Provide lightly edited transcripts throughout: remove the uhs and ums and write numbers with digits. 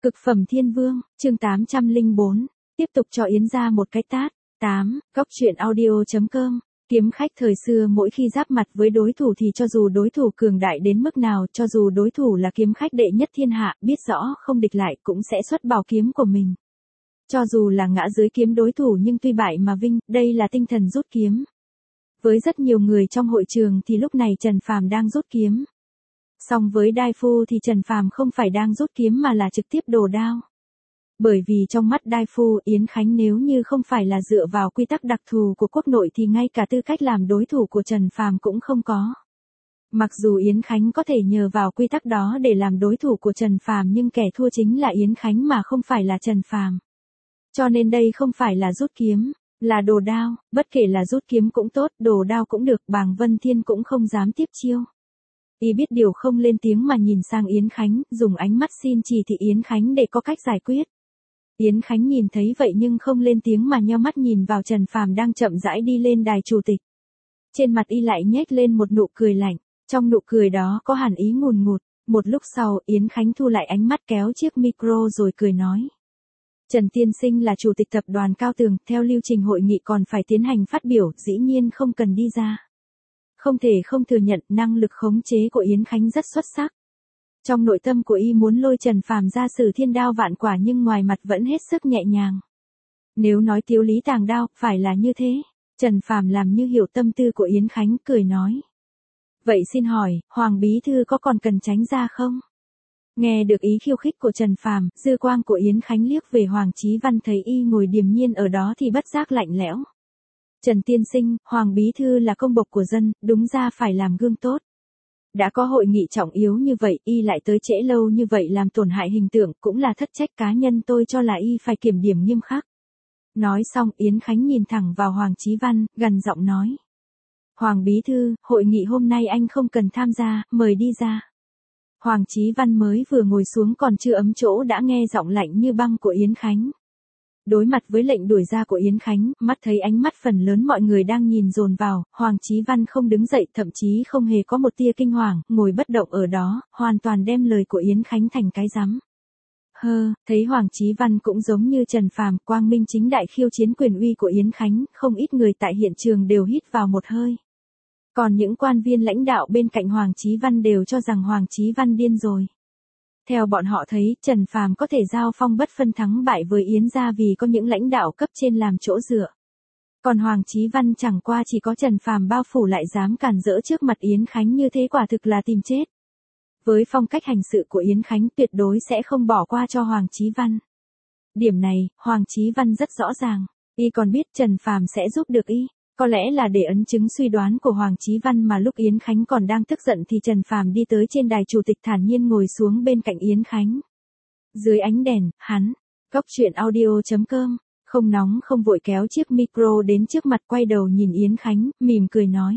Cực phẩm thiên vương, chương 804, tiếp tục cho Yến ra một cái tát. 8. Góc truyện audio.com. Kiếm khách thời xưa mỗi khi giáp mặt với đối thủ thì cho dù đối thủ cường đại đến mức nào, cho dù đối thủ là kiếm khách đệ nhất thiên hạ, biết rõ không địch lại cũng sẽ xuất bảo kiếm của mình. Cho dù là ngã dưới kiếm đối thủ nhưng tuy bại mà vinh, đây là tinh thần rút kiếm. Với rất nhiều người trong hội trường thì lúc này Trần Phàm đang rút kiếm. Song với Đai Phu thì Trần Phàm không phải đang rút kiếm mà là trực tiếp đồ đao. Bởi vì trong mắt Đai Phu, Yến Khánh nếu như không phải là dựa vào quy tắc đặc thù của quốc nội thì ngay cả tư cách làm đối thủ của Trần Phàm cũng không có. Mặc dù Yến Khánh có thể nhờ vào quy tắc đó để làm đối thủ của Trần Phàm nhưng kẻ thua chính là Yến Khánh mà không phải là Trần Phàm. Cho nên đây không phải là rút kiếm, là đồ đao, bất kể là rút kiếm cũng tốt, đồ đao cũng được, Bàng Vân Thiên cũng không dám tiếp chiêu. Y biết điều không lên tiếng mà nhìn sang Yến Khánh, dùng ánh mắt xin chỉ thị Yến Khánh để có cách giải quyết. Yến Khánh nhìn thấy vậy nhưng không lên tiếng mà nheo mắt nhìn vào Trần Phàm đang chậm rãi đi lên đài chủ tịch. Trên mặt Y lại nhếch lên một nụ cười lạnh, trong nụ cười đó có hàn ý ngùn ngụt. Một lúc sau, Yến Khánh thu lại ánh mắt kéo chiếc micro rồi cười nói. Trần Tiên Sinh là chủ tịch tập đoàn Cao Tường, theo lưu trình hội nghị còn phải tiến hành phát biểu, dĩ nhiên không cần đi ra. Không thể không thừa nhận năng lực khống chế của Yến Khánh rất xuất sắc. Trong nội tâm của Y muốn lôi Trần Phàm ra sử thiên đao vạn quả nhưng ngoài mặt vẫn hết sức nhẹ nhàng. Nếu nói tiếu lý tàng đao, phải là như thế. Trần Phàm làm như hiểu tâm tư của Yến Khánh, cười nói. Vậy xin hỏi, Hoàng Bí Thư có còn cần tránh ra không? Nghe được ý khiêu khích của Trần Phàm, dư quang của Yến Khánh liếc về Hoàng Chí Văn thấy Y ngồi điềm nhiên ở đó thì bất giác lạnh lẽo. Trần Tiên Sinh, Hoàng Bí Thư là công bộc của dân, đúng ra phải làm gương tốt. Đã có hội nghị trọng yếu như vậy, Y lại tới trễ lâu như vậy làm tổn hại hình tượng, cũng là thất trách cá nhân, tôi cho là Y phải kiểm điểm nghiêm khắc. Nói xong, Yến Khánh nhìn thẳng vào Hoàng Chí Văn, gần giọng nói. Hoàng Bí Thư, hội nghị hôm nay anh không cần tham gia, mời đi ra. Hoàng Chí Văn mới vừa ngồi xuống còn chưa ấm chỗ đã nghe giọng lạnh như băng của Yến Khánh. Đối mặt với lệnh đuổi ra của Yến Khánh, mắt thấy ánh mắt phần lớn mọi người đang nhìn dồn vào, Hoàng Chí Văn không đứng dậy, thậm chí không hề có một tia kinh hoàng, ngồi bất động ở đó, hoàn toàn đem lời của Yến Khánh thành cái rắm. Thấy Hoàng Chí Văn cũng giống như Trần Phàm, quang minh chính đại khiêu chiến quyền uy của Yến Khánh, không ít người tại hiện trường đều hít vào một hơi. Còn những quan viên lãnh đạo bên cạnh Hoàng Chí Văn đều cho rằng Hoàng Chí Văn điên rồi. Theo bọn họ thấy, Trần Phàm có thể giao phong bất phân thắng bại với Yến gia vì có những lãnh đạo cấp trên làm chỗ dựa. Còn Hoàng Chí Văn chẳng qua chỉ có Trần Phàm bao phủ lại dám cản rỡ trước mặt Yến Khánh như thế, quả thực là tìm chết. Với phong cách hành sự của Yến Khánh tuyệt đối sẽ không bỏ qua cho Hoàng Chí Văn. Điểm này, Hoàng Chí Văn rất rõ ràng, Y còn biết Trần Phàm sẽ giúp được Y. Có lẽ là để ấn chứng suy đoán của Hoàng Chí Văn mà lúc Yến Khánh còn đang tức giận thì Trần Phàm đi tới trên đài chủ tịch thản nhiên ngồi xuống bên cạnh Yến Khánh. Dưới ánh đèn, hắn, góc truyện audio.com, không nóng không vội kéo chiếc micro đến trước mặt, quay đầu nhìn Yến Khánh, mỉm cười nói.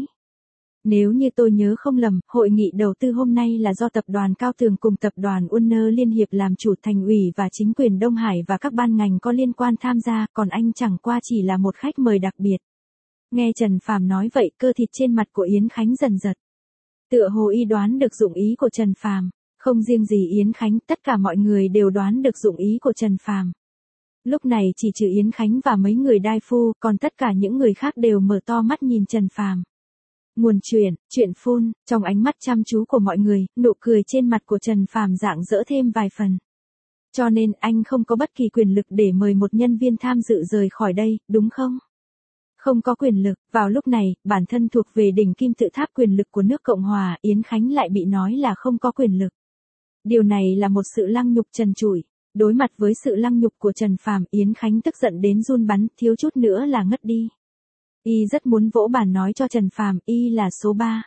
Nếu như tôi nhớ không lầm, hội nghị đầu tư hôm nay là do tập đoàn Cao Tường cùng tập đoàn Unner Liên Hiệp làm chủ, thành ủy và chính quyền Đông Hải và các ban ngành có liên quan tham gia, còn anh chẳng qua chỉ là một khách mời đặc biệt. Nghe Trần Phàm nói vậy, cơ thịt trên mặt của Yến Khánh dần giật. Tựa hồ Y đoán được dụng ý của Trần Phàm, không riêng gì Yến Khánh, tất cả mọi người đều đoán được dụng ý của Trần Phàm. Lúc này chỉ trừ Yến Khánh và mấy người Đai Phu, còn tất cả những người khác đều mở to mắt nhìn Trần Phàm. Nguồn chuyện phun, trong ánh mắt chăm chú của mọi người, nụ cười trên mặt của Trần Phàm rạng rỡ thêm vài phần. Cho nên anh không có bất kỳ quyền lực để mời một nhân viên tham dự rời khỏi đây, đúng không? Không có quyền lực, vào lúc này, bản thân thuộc về đỉnh kim tự tháp quyền lực của nước Cộng hòa, Yến Khánh lại bị nói là không có quyền lực. Điều này là một sự lăng nhục trần trụi. Đối mặt với sự lăng nhục của Trần Phàm, Yến Khánh tức giận đến run bắn, thiếu chút nữa là ngất đi. Y rất muốn vỗ bàn nói cho Trần Phàm, Y là số 3.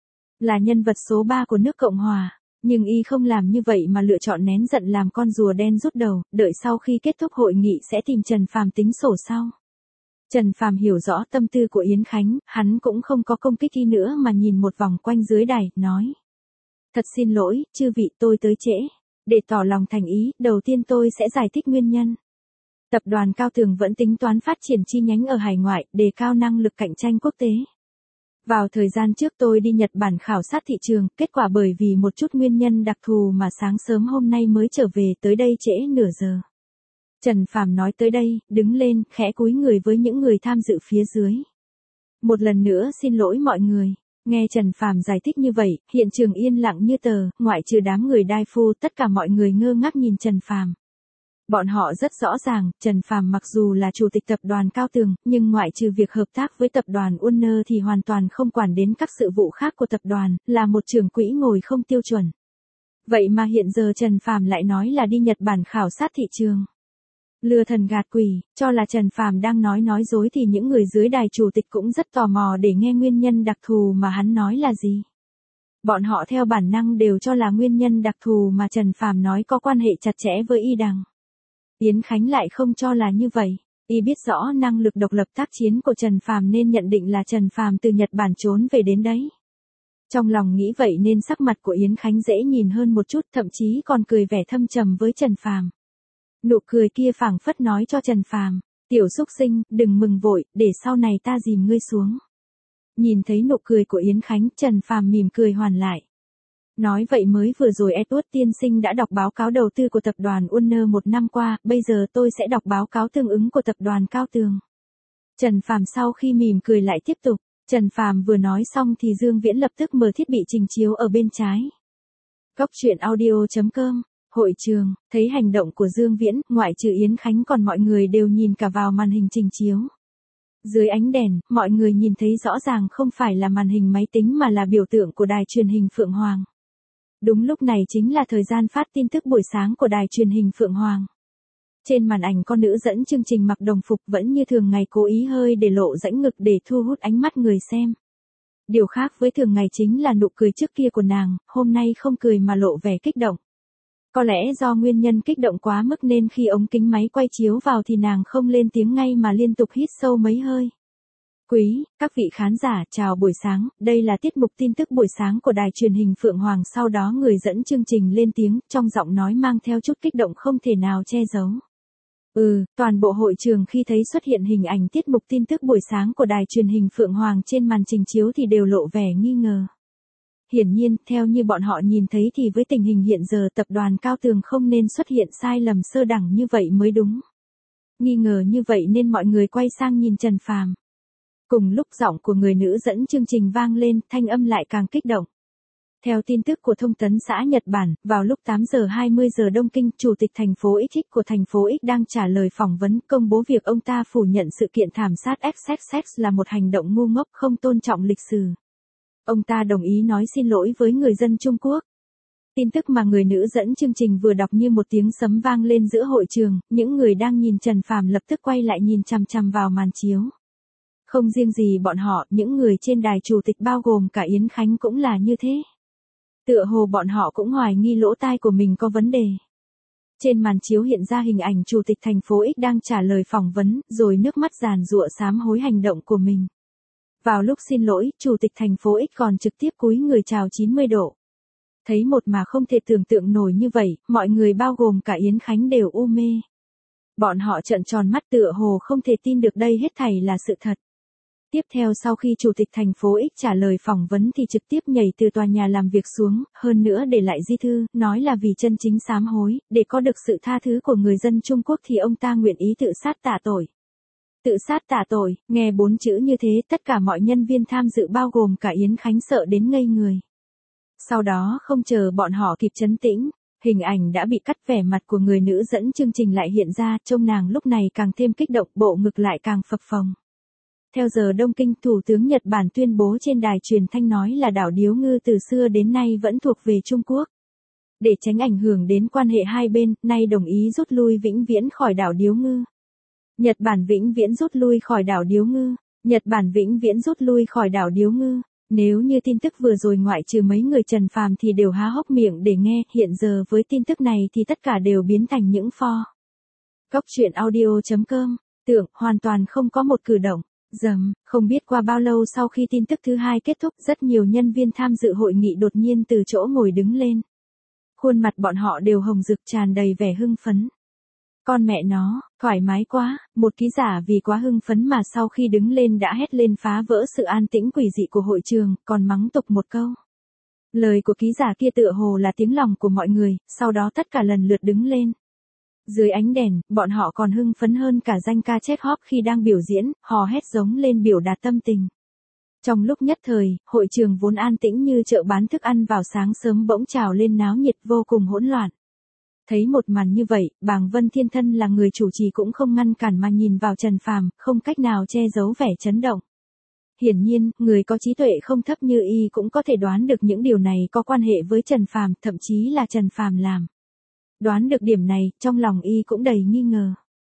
Là nhân vật số 3 của nước Cộng hòa. Nhưng Y không làm như vậy mà lựa chọn nén giận làm con rùa đen rút đầu, đợi sau khi kết thúc hội nghị sẽ tìm Trần Phàm tính sổ sau. Trần Phàm hiểu rõ tâm tư của Yến Khánh, hắn cũng không có công kích Y nữa mà nhìn một vòng quanh dưới đài, nói. Thật xin lỗi, chư vị, tôi tới trễ. Để tỏ lòng thành ý, đầu tiên tôi sẽ giải thích nguyên nhân. Tập đoàn Cao Tường vẫn tính toán phát triển chi nhánh ở hải ngoại, đề cao năng lực cạnh tranh quốc tế. Vào thời gian trước tôi đi Nhật Bản khảo sát thị trường, kết quả bởi vì một chút nguyên nhân đặc thù mà sáng sớm hôm nay mới trở về, tới đây trễ nửa giờ. Trần Phàm nói tới đây, đứng lên, khẽ cúi người với những người tham dự phía dưới. Một lần nữa xin lỗi mọi người. Nghe Trần Phàm giải thích như vậy, hiện trường yên lặng như tờ, ngoại trừ đám người đai phu, tất cả mọi người ngơ ngác nhìn Trần Phàm. Bọn họ rất rõ ràng, Trần Phàm mặc dù là chủ tịch tập đoàn Cao Tường, nhưng ngoại trừ việc hợp tác với tập đoàn Warner thì hoàn toàn không quản đến các sự vụ khác của tập đoàn, là một trưởng quỹ ngồi không tiêu chuẩn. Vậy mà hiện giờ Trần Phàm lại nói là đi Nhật Bản khảo sát thị trường. Lừa thần gạt quỷ, cho là Trần Phàm đang nói dối thì những người dưới đài chủ tịch cũng rất tò mò để nghe nguyên nhân đặc thù mà hắn nói là gì. Bọn họ theo bản năng đều cho là nguyên nhân đặc thù mà Trần Phàm nói có quan hệ chặt chẽ với Y Đằng. Yến Khánh lại không cho là như vậy. Y biết rõ năng lực độc lập tác chiến của Trần Phàm nên nhận định là Trần Phàm từ Nhật Bản trốn về đến đấy. Trong lòng nghĩ vậy nên sắc mặt của Yến Khánh dễ nhìn hơn một chút, thậm chí còn cười vẻ thâm trầm với Trần Phàm. Nụ cười kia phảng phất nói cho Trần Phàm, tiểu xúc sinh, đừng mừng vội, để sau này ta dìm ngươi xuống. Nhìn thấy nụ cười của Yến Khánh, Trần Phàm mỉm cười hoàn lại. Nói vậy mới vừa rồi Edward tiên sinh đã đọc báo cáo đầu tư của tập đoàn Warner một năm qua, bây giờ tôi sẽ đọc báo cáo tương ứng của tập đoàn Cao Tường. Trần Phàm sau khi mỉm cười lại tiếp tục, Trần Phàm vừa nói xong thì Dương Viễn lập tức mở thiết bị trình chiếu ở bên trái. Góc truyện audio.com, hội trường, thấy hành động của Dương Viễn, ngoại trừ Yến Khánh còn mọi người đều nhìn cả vào màn hình trình chiếu. Dưới ánh đèn, mọi người nhìn thấy rõ ràng không phải là màn hình máy tính mà là biểu tượng của đài truyền hình Phượng Hoàng. Đúng lúc này chính là thời gian phát tin tức buổi sáng của đài truyền hình Phượng Hoàng. Trên màn ảnh con nữ dẫn chương trình mặc đồng phục vẫn như thường ngày cố ý hơi để lộ rãnh ngực để thu hút ánh mắt người xem. Điều khác với thường ngày chính là nụ cười trước kia của nàng, hôm nay không cười mà lộ vẻ kích động. Có lẽ do nguyên nhân kích động quá mức nên khi ống kính máy quay chiếu vào thì nàng không lên tiếng ngay mà liên tục hít sâu mấy hơi. Quý, các vị khán giả, chào buổi sáng, đây là tiết mục tin tức buổi sáng của đài truyền hình Phượng Hoàng. Sau đó người dẫn chương trình lên tiếng, trong giọng nói mang theo chút kích động không thể nào che giấu. Toàn bộ hội trường khi thấy xuất hiện hình ảnh tiết mục tin tức buổi sáng của đài truyền hình Phượng Hoàng trên màn trình chiếu thì đều lộ vẻ nghi ngờ. Hiển nhiên, theo như bọn họ nhìn thấy thì với tình hình hiện giờ tập đoàn Cao Tường không nên xuất hiện sai lầm sơ đẳng như vậy mới đúng. Nghi ngờ như vậy nên mọi người quay sang nhìn Trần Phàm. Cùng lúc giọng của người nữ dẫn chương trình vang lên, thanh âm lại càng kích động. Theo tin tức của thông tấn xã Nhật Bản, vào lúc 8 giờ 20 giờ Đông Kinh, Chủ tịch thành phố XX của thành phố X đang trả lời phỏng vấn, công bố việc ông ta phủ nhận sự kiện thảm sát XXX là một hành động ngu ngốc không tôn trọng lịch sử. Ông ta đồng ý nói xin lỗi với người dân Trung Quốc. Tin tức mà người nữ dẫn chương trình vừa đọc như một tiếng sấm vang lên giữa hội trường, những người đang nhìn Trần Phàm lập tức quay lại nhìn chằm chằm vào màn chiếu. Không riêng gì bọn họ, những người trên đài chủ tịch bao gồm cả Yến Khánh cũng là như thế. Tựa hồ bọn họ cũng hoài nghi lỗ tai của mình có vấn đề. Trên màn chiếu hiện ra hình ảnh Chủ tịch thành phố X đang trả lời phỏng vấn, rồi nước mắt giàn giụa sám hối hành động của mình. Vào lúc xin lỗi, Chủ tịch thành phố X còn trực tiếp cúi người chào 90 độ. Thấy một mà không thể tưởng tượng nổi như vậy, mọi người bao gồm cả Yến Khánh đều u mê. Bọn họ trợn tròn mắt tựa hồ không thể tin được đây hết thảy là sự thật. Tiếp theo sau khi Chủ tịch thành phố X trả lời phỏng vấn thì trực tiếp nhảy từ tòa nhà làm việc xuống, hơn nữa để lại di thư, nói là vì chân chính sám hối, để có được sự tha thứ của người dân Trung Quốc thì ông ta nguyện ý tự sát tạ tội. Tự sát tạ tội, nghe 4 chữ như thế tất cả mọi nhân viên tham dự bao gồm cả Yến Khánh sợ đến ngây người. Sau đó không chờ bọn họ kịp trấn tĩnh, hình ảnh đã bị cắt, vẻ mặt của người nữ dẫn chương trình lại hiện ra, trông nàng lúc này càng thêm kích động, bộ ngực lại càng phập phồng. Theo giờ Đông Kinh, Thủ tướng Nhật Bản tuyên bố trên đài truyền thanh nói là đảo Điếu Ngư từ xưa đến nay vẫn thuộc về Trung Quốc. Để tránh ảnh hưởng đến quan hệ hai bên, nay đồng ý rút lui vĩnh viễn khỏi đảo Điếu Ngư. Nhật Bản vĩnh viễn rút lui khỏi đảo Điếu Ngư. Nhật Bản vĩnh viễn rút lui khỏi đảo Điếu Ngư. Nếu như tin tức vừa rồi ngoại trừ mấy người Trần Phàm thì đều há hốc miệng để nghe, hiện giờ với tin tức này thì tất cả đều biến thành những pho. Góc truyện audio.com, tưởng hoàn toàn không có một cử động. Không biết qua bao lâu sau khi tin tức thứ hai kết thúc, rất nhiều nhân viên tham dự hội nghị đột nhiên từ chỗ ngồi đứng lên. Khuôn mặt bọn họ đều hồng rực tràn đầy vẻ hưng phấn. Con mẹ nó, thoải mái quá, một ký giả vì quá hưng phấn mà sau khi đứng lên đã hét lên phá vỡ sự an tĩnh quỷ dị của hội trường, còn mắng tục một câu. Lời của ký giả kia tựa hồ là tiếng lòng của mọi người, sau đó tất cả lần lượt đứng lên. Dưới ánh đèn, bọn họ còn hưng phấn hơn cả danh ca Chekhov khi đang biểu diễn, hò hét giống lên biểu đạt tâm tình. Trong lúc nhất thời, hội trường vốn an tĩnh như chợ bán thức ăn vào sáng sớm bỗng trào lên náo nhiệt vô cùng hỗn loạn. Thấy một màn như vậy, Bàng Vân Thiên thân là người chủ trì cũng không ngăn cản mà nhìn vào Trần Phàm, không cách nào che giấu vẻ chấn động. Hiển nhiên, người có trí tuệ không thấp như y cũng có thể đoán được những điều này có quan hệ với Trần Phàm, thậm chí là Trần Phàm làm. Đoán được điểm này, trong lòng y cũng đầy nghi ngờ.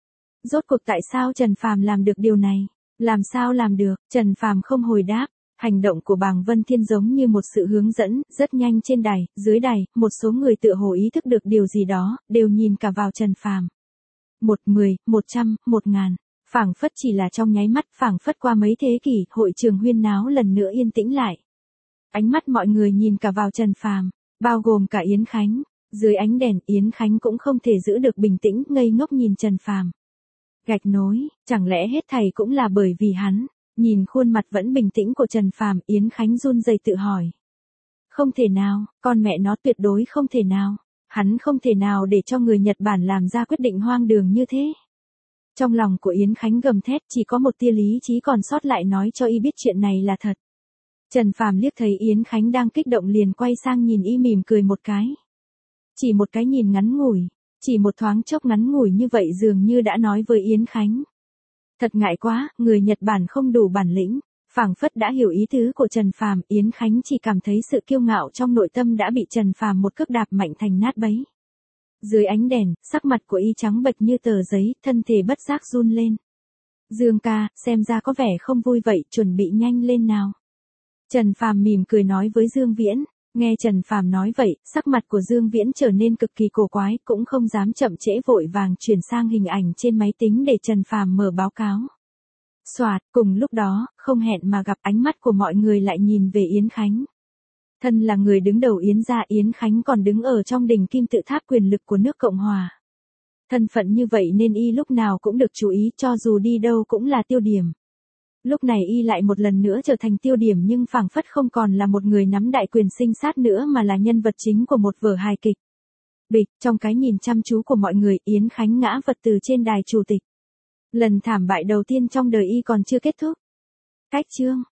Rốt cuộc tại sao Trần Phàm làm được điều này? Làm sao làm được? Trần Phàm không hồi đáp. Hành động của Bàng Vân Thiên giống như một sự hướng dẫn, rất nhanh trên đài, dưới đài, một số người tựa hồ ý thức được điều gì đó, đều nhìn cả vào Trần Phàm. 1, 10, 100, 1000. Phảng phất chỉ là trong nháy mắt, phảng phất qua mấy thế kỷ, hội trường huyên náo lần nữa yên tĩnh lại. Ánh mắt mọi người nhìn cả vào Trần Phàm, bao gồm cả Yến Khánh. Dưới ánh đèn, Yến Khánh cũng không thể giữ được bình tĩnh, ngây ngốc nhìn Trần Phàm. Gạch nối, chẳng lẽ hết thảy cũng là bởi vì hắn? Nhìn khuôn mặt vẫn bình tĩnh của Trần Phàm, Yến Khánh run rẩy tự hỏi. Không thể nào, con mẹ nó tuyệt đối không thể nào. Hắn không thể nào để cho người Nhật Bản làm ra quyết định hoang đường như thế. Trong lòng của Yến Khánh gầm thét, chỉ có một tia lý trí còn sót lại nói cho y biết chuyện này là thật. Trần Phàm liếc thấy Yến Khánh đang kích động liền quay sang nhìn y mỉm cười một cái. Chỉ một cái nhìn ngắn ngủi, chỉ một thoáng chốc ngắn ngủi như vậy dường như đã nói với Yến Khánh. Thật ngại quá, người Nhật Bản không đủ bản lĩnh. Phảng phất đã hiểu ý tứ của Trần Phàm, Yến Khánh chỉ cảm thấy sự kiêu ngạo trong nội tâm đã bị Trần Phàm một cước đạp mạnh thành nát bấy. Dưới ánh đèn, sắc mặt của y trắng bệch như tờ giấy, thân thể bất giác run lên. Dương ca, xem ra có vẻ không vui vậy, chuẩn bị nhanh lên nào. Trần Phàm mỉm cười nói với Dương Viễn. Nghe Trần Phàm nói vậy, sắc mặt của Dương Viễn trở nên cực kỳ cổ quái, cũng không dám chậm trễ vội vàng chuyển sang hình ảnh trên máy tính để Trần Phàm mở báo cáo. Soạt, cùng lúc đó, không hẹn mà gặp ánh mắt của mọi người lại nhìn về Yến Khánh. Thân là người đứng đầu Yến gia, Yến Khánh còn đứng ở trong đỉnh kim tự tháp quyền lực của nước Cộng Hòa. Thân phận như vậy nên y lúc nào cũng được chú ý, cho dù đi đâu cũng là tiêu điểm. Lúc này y lại một lần nữa trở thành tiêu điểm nhưng phảng phất không còn là một người nắm đại quyền sinh sát nữa mà là nhân vật chính của một vở hài kịch. Bịch, trong cái nhìn chăm chú của mọi người, Yến Khánh ngã vật từ trên đài chủ tịch. Lần thảm bại đầu tiên trong đời y còn chưa kết thúc. Cách chương